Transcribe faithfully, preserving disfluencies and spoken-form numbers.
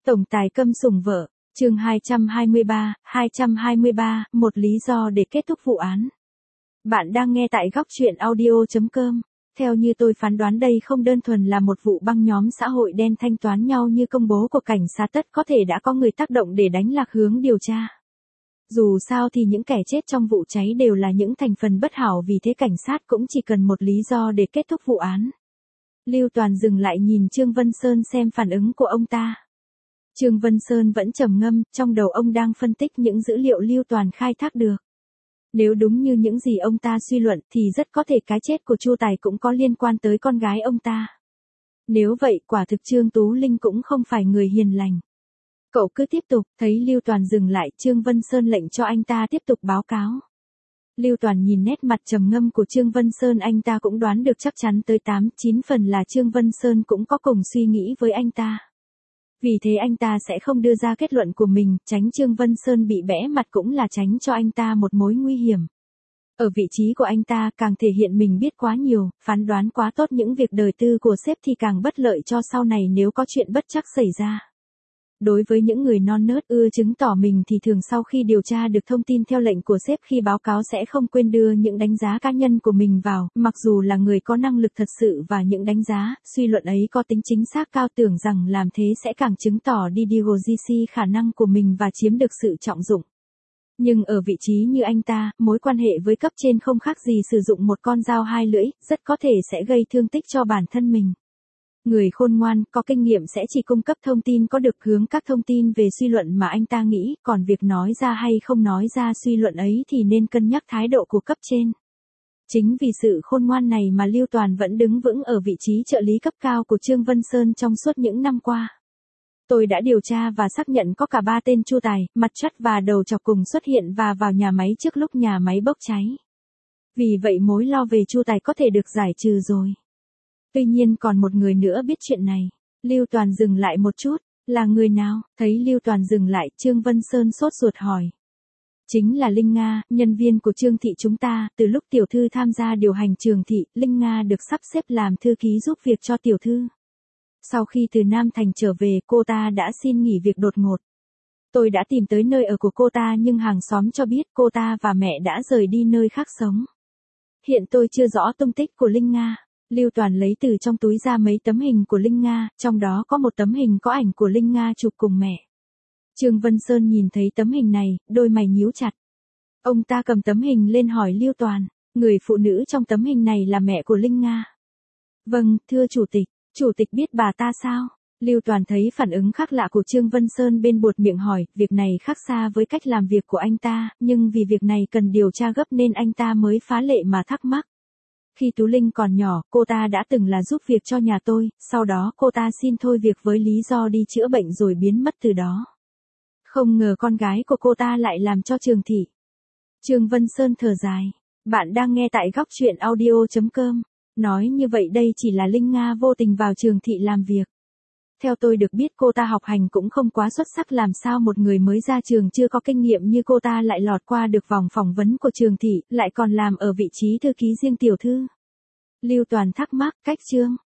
Tổng tài câm sủng vợ, chương hai trăm hai mươi ba, hai trăm hai mươi ba, một lý do để kết thúc vụ án. Bạn đang nghe tại góc truyện audio chấm com. Theo như tôi phán đoán đây không đơn thuần là một vụ băng nhóm xã hội đen thanh toán nhau như công bố của cảnh sát, tất có thể đã có người tác động để đánh lạc hướng điều tra. Dù sao thì những kẻ chết trong vụ cháy đều là những thành phần bất hảo, vì thế cảnh sát cũng chỉ cần một lý do để kết thúc vụ án. Lưu Toàn dừng lại nhìn Trương Vân Sơn xem phản ứng của ông ta. Trương Vân Sơn vẫn trầm ngâm, trong đầu ông đang phân tích những dữ liệu Lưu Toàn khai thác được. Nếu đúng như những gì ông ta suy luận thì rất có thể cái chết của Chu Tài cũng có liên quan tới con gái ông ta. Nếu vậy quả thực Trương Tú Linh cũng không phải người hiền lành. Cậu cứ tiếp tục. Thấy Lưu Toàn dừng lại, Trương Vân Sơn lệnh cho anh ta tiếp tục báo cáo. Lưu Toàn nhìn nét mặt trầm ngâm của Trương Vân Sơn, anh ta cũng đoán được chắc chắn tới tám, chín phần là Trương Vân Sơn cũng có cùng suy nghĩ với anh ta. Vì thế anh ta sẽ không đưa ra kết luận của mình, tránh Trương Vân Sơn bị bẽ mặt cũng là tránh cho anh ta một mối nguy hiểm. Ở vị trí của anh ta, càng thể hiện mình biết quá nhiều, phán đoán quá tốt những việc đời tư của sếp thì càng bất lợi cho sau này nếu có chuyện bất trắc xảy ra. Đối với những người non nớt ưa chứng tỏ mình thì thường sau khi điều tra được thông tin theo lệnh của sếp, khi báo cáo sẽ không quên đưa những đánh giá cá nhân của mình vào, mặc dù là người có năng lực thật sự, và những đánh giá, suy luận ấy có tính chính xác cao, tưởng rằng làm thế sẽ càng chứng tỏ đi đi giê xê khả năng của mình và chiếm được sự trọng dụng. Nhưng ở vị trí như anh ta, mối quan hệ với cấp trên không khác gì sử dụng một con dao hai lưỡi, rất có thể sẽ gây thương tích cho bản thân mình. Người khôn ngoan, có kinh nghiệm sẽ chỉ cung cấp thông tin có được hướng các thông tin về suy luận mà anh ta nghĩ, còn việc nói ra hay không nói ra suy luận ấy thì nên cân nhắc thái độ của cấp trên. Chính vì sự khôn ngoan này mà Lưu Toàn vẫn đứng vững ở vị trí trợ lý cấp cao của Trương Vân Sơn trong suốt những năm qua. Tôi đã điều tra và xác nhận có cả ba tên Chu Tài, Mặt Trắt và Đầu Chọc cùng xuất hiện và vào nhà máy trước lúc nhà máy bốc cháy. Vì vậy mối lo về Chu Tài có thể được giải trừ rồi. Tuy nhiên còn một người nữa biết chuyện này. Lưu Toàn dừng lại một chút. Là người nào? Thấy Lưu Toàn dừng lại, Trương Vân Sơn sốt ruột hỏi. Chính là Linh Nga, nhân viên của Trương thị chúng ta. Từ lúc tiểu thư tham gia điều hành Trường thị, Linh Nga được sắp xếp làm thư ký giúp việc cho tiểu thư. Sau khi từ Nam Thành trở về, cô ta đã xin nghỉ việc đột ngột. Tôi đã tìm tới nơi ở của cô ta nhưng hàng xóm cho biết cô ta và mẹ đã rời đi nơi khác sống. Hiện tôi chưa rõ tung tích của Linh Nga. Lưu Toàn lấy từ trong túi ra mấy tấm hình của Linh Nga, trong đó có một tấm hình có ảnh của Linh Nga chụp cùng mẹ. Trương Vân Sơn nhìn thấy tấm hình này, đôi mày nhíu chặt. Ông ta cầm tấm hình lên hỏi Lưu Toàn, người phụ nữ trong tấm hình này là mẹ của Linh Nga? Vâng, thưa chủ tịch. Chủ tịch biết bà ta sao? Lưu Toàn thấy phản ứng khác lạ của Trương Vân Sơn bên buột miệng hỏi, việc này khác xa với cách làm việc của anh ta, nhưng vì việc này cần điều tra gấp nên anh ta mới phá lệ mà thắc mắc. Khi Tú Linh còn nhỏ, cô ta đã từng là giúp việc cho nhà tôi, sau đó cô ta xin thôi việc với lý do đi chữa bệnh rồi biến mất từ đó. Không ngờ con gái của cô ta lại làm cho Trường thị. Trương Vân Sơn thở dài. Bạn đang nghe tại góc truyện audio chấm com. Nói như vậy đây chỉ là Linh Nga vô tình vào Trường thị làm việc. Theo tôi được biết cô ta học hành cũng không quá xuất sắc, làm sao một người mới ra trường chưa có kinh nghiệm như cô ta lại lọt qua được vòng phỏng vấn của Trường thị, lại còn làm ở vị trí thư ký riêng tiểu thư. Lưu Toàn thắc mắc, cách Trương